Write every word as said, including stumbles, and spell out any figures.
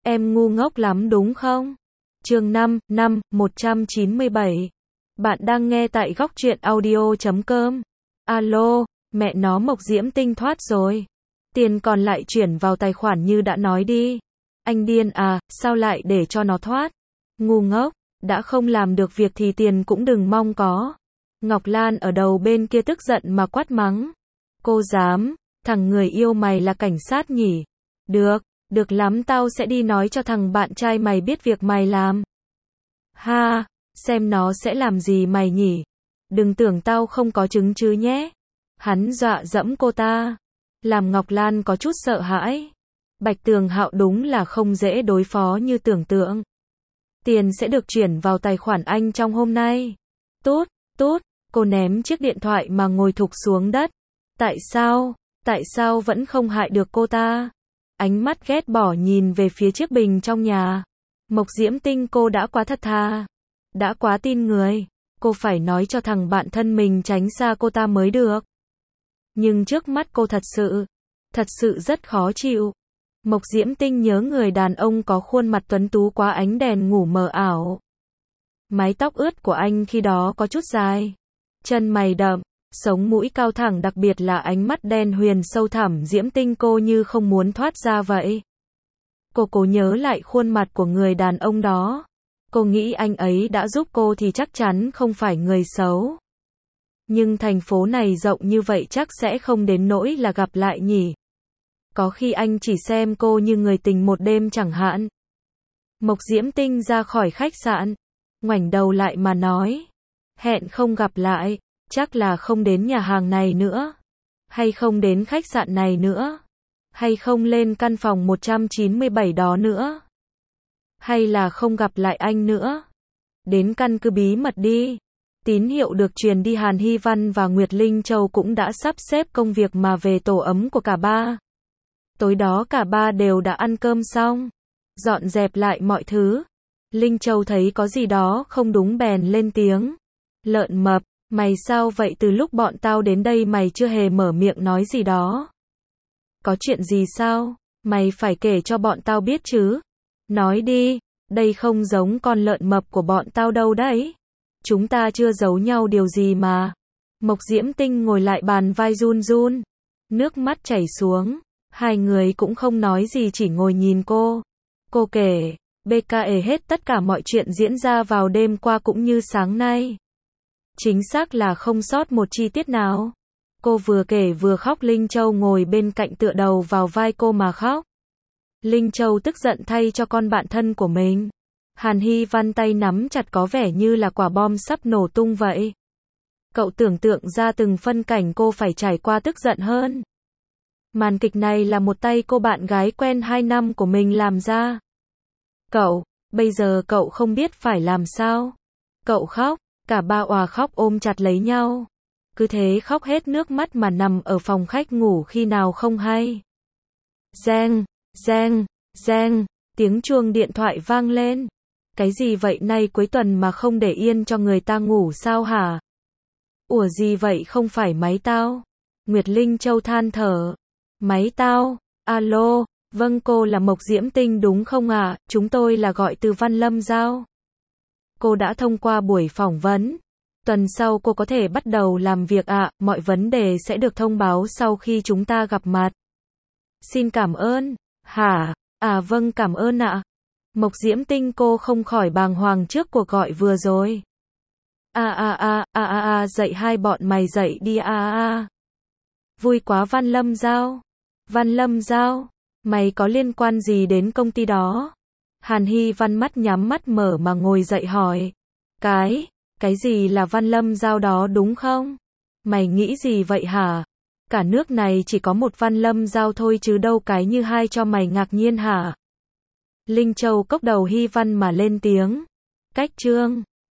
Em ngu ngốc lắm đúng không? Chương năm, năm, một trăm chín mươi bảy. Bạn đang nghe tại góc truyện audio chấm com. Alo, mẹ nó Mộc Diễm Tinh thoát rồi. Tiền còn lại chuyển vào tài khoản như đã nói đi. Anh điên à, sao lại để cho nó thoát? Ngu ngốc, đã không làm được việc thì tiền cũng đừng mong có. Ngọc Lan ở đầu bên kia tức giận mà quát mắng. Cô dám, thằng người yêu mày là cảnh sát nhỉ? Được, được lắm, tao sẽ đi nói cho thằng bạn trai mày biết việc mày làm. Ha, xem nó sẽ làm gì mày nhỉ? Đừng tưởng tao không có chứng chứ nhé. Hắn dọa dẫm cô ta, làm Ngọc Lan có chút sợ hãi. Bạch Tường Hạo đúng là không dễ đối phó như tưởng tượng. Tiền sẽ được chuyển vào tài khoản anh trong hôm nay. Tốt, tốt, cô ném chiếc điện thoại mà ngồi thụp xuống đất. Tại sao, tại sao vẫn không hại được cô ta? Ánh mắt ghét bỏ nhìn về phía chiếc bình trong nhà. Mộc Diễm Tinh, cô đã quá thật thà, đã quá tin người. Cô phải nói cho thằng bạn thân mình tránh xa cô ta mới được. Nhưng trước mắt cô thật sự, thật sự rất khó chịu. Mộc Diễm Tinh nhớ người đàn ông có khuôn mặt tuấn tú quá ánh đèn ngủ mờ ảo. Mái tóc ướt của anh khi đó có chút dài, chân mày đậm, sống mũi cao thẳng, đặc biệt là ánh mắt đen huyền sâu thẳm. Diễm Tinh cô như không muốn thoát ra vậy. Cô cố nhớ lại khuôn mặt của người đàn ông đó. Cô nghĩ anh ấy đã giúp cô thì chắc chắn không phải người xấu. Nhưng thành phố này rộng như vậy chắc sẽ không đến nỗi là gặp lại nhỉ. Có khi anh chỉ xem cô như người tình một đêm chẳng hạn. Mộc Diễm Tinh ra khỏi khách sạn, ngoảnh đầu lại mà nói. Hẹn không gặp lại, chắc là không đến nhà hàng này nữa. Hay không đến khách sạn này nữa. Hay không lên căn phòng một trăm chín mươi bảy đó nữa. Hay là không gặp lại anh nữa. Đến căn cứ bí mật đi. Tín hiệu được truyền đi, Hàn Hy Văn và Nguyệt Linh Châu cũng đã sắp xếp công việc mà về tổ ấm của cả ba. Tối đó cả ba đều đã ăn cơm xong, dọn dẹp lại mọi thứ. Linh Châu thấy có gì đó không đúng bèn lên tiếng. Lợn mập, mày sao vậy, từ lúc bọn tao đến đây mày chưa hề mở miệng nói gì đó. Có chuyện gì sao? Mày phải kể cho bọn tao biết chứ. Nói đi, đây không giống con lợn mập của bọn tao đâu đấy. Chúng ta chưa giấu nhau điều gì mà. Mộc Diễm Tinh ngồi lại bàn vai run run, nước mắt chảy xuống. Hai người cũng không nói gì, chỉ ngồi nhìn cô. Cô kể, bê ca ê hết tất cả mọi chuyện diễn ra vào đêm qua cũng như sáng nay. Chính xác là không sót một chi tiết nào. Cô vừa kể vừa khóc, Linh Châu ngồi bên cạnh tựa đầu vào vai cô mà khóc. Linh Châu tức giận thay cho con bạn thân của mình. Hàn Hy Văn tay nắm chặt có vẻ như là quả bom sắp nổ tung vậy. Cậu tưởng tượng ra từng phân cảnh cô phải trải qua tức giận hơn. Màn kịch này là một tay cô bạn gái quen hai năm của mình làm ra. Cậu, bây giờ cậu không biết phải làm sao. Cậu khóc, cả ba òa khóc ôm chặt lấy nhau. Cứ thế khóc hết nước mắt mà nằm ở phòng khách ngủ khi nào không hay. Reng, reng, reng, tiếng chuông điện thoại vang lên. Cái gì vậy, nay cuối tuần mà không để yên cho người ta ngủ sao hả? Ủa gì vậy, không phải máy tao? Nguyệt Linh Châu than thở. Máy tao? Alo, vâng, cô là Mộc Diễm Tinh đúng không ạ? À? Chúng tôi là gọi từ Văn Lâm Giao. Cô đã thông qua buổi phỏng vấn. Tuần sau cô có thể bắt đầu làm việc ạ, à. Mọi vấn đề sẽ được thông báo sau khi chúng ta gặp mặt. Xin cảm ơn. Hả? À vâng, cảm ơn ạ. À. Mộc Diễm Tinh cô không khỏi bàng hoàng trước cuộc gọi vừa rồi. A a a, a a a, dậy hai bọn mày dậy đi a a a. Vui quá, Văn Lâm Giao. Văn Lâm Giao, mày có liên quan gì đến công ty đó? Hàn Hy Văn mắt nhắm mắt mở mà ngồi dậy hỏi. Cái, cái gì là Văn Lâm Giao đó đúng không? Mày nghĩ gì vậy hả? Cả nước này chỉ có một Văn Lâm Giao thôi chứ đâu cái như hai cho mày ngạc nhiên hả? Linh Châu cốc đầu Hy Văn mà lên tiếng. Cách chương